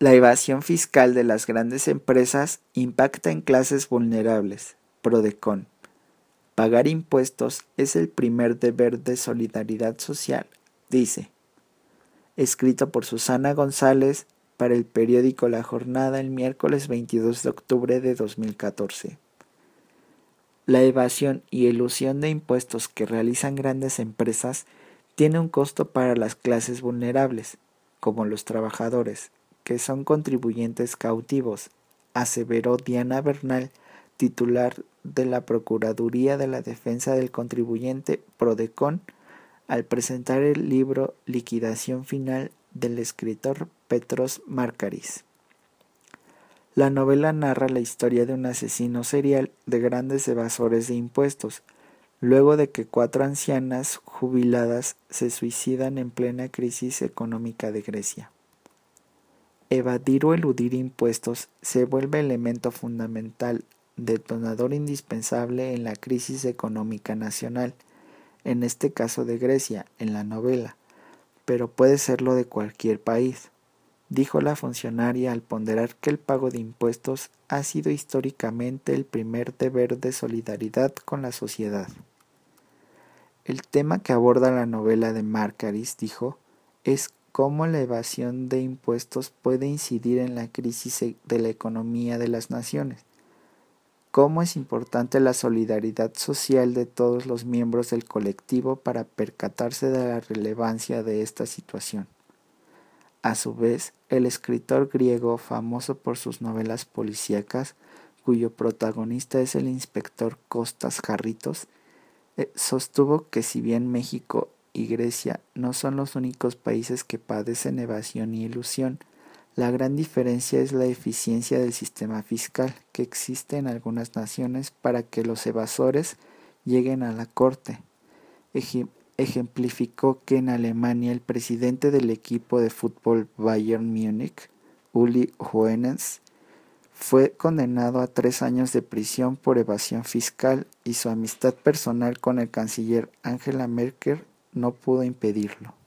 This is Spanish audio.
La evasión fiscal de las grandes empresas impacta en clases vulnerables. Prodecon. Pagar impuestos es el primer deber de solidaridad social, dice. Escrito por Susana González para el periódico La Jornada el miércoles 22 de octubre de 2014. La evasión y elusión de impuestos que realizan grandes empresas tiene un costo para las clases vulnerables, como los trabajadores, que son contribuyentes cautivos, aseveró Diana Bernal, titular de la Procuraduría de la Defensa del Contribuyente Prodecon, al presentar el libro Liquidación Final del escritor Petros Markaris. La novela narra la historia de un asesino serial de grandes evasores de impuestos, luego de que 4 ancianas jubiladas se suicidan en plena crisis económica de Grecia. Evadir o eludir impuestos se vuelve elemento fundamental, detonador indispensable en la crisis económica nacional, en este caso de Grecia, en la novela, pero puede serlo de cualquier país, dijo la funcionaria al ponderar que el pago de impuestos ha sido históricamente el primer deber de solidaridad con la sociedad. El tema que aborda la novela de Markaris, dijo, es cómo la evasión de impuestos puede incidir en la crisis de la economía de las naciones. Cómo es importante la solidaridad social de todos los miembros del colectivo para percatarse de la relevancia de esta situación. A su vez, el escritor griego famoso por sus novelas policíacas, cuyo protagonista es el inspector Kostas Jarritos, sostuvo que si bien México y Grecia no son los únicos países que padecen evasión y elusión, la gran diferencia es la eficiencia del sistema fiscal que existe en algunas naciones para que los evasores lleguen a la corte. Ejemplificó que en Alemania el presidente del equipo de fútbol Bayern Múnich, Uli Hoeneß, fue condenado a 3 años de prisión por evasión fiscal y su amistad personal con el canciller Angela Merkel no pudo impedirlo.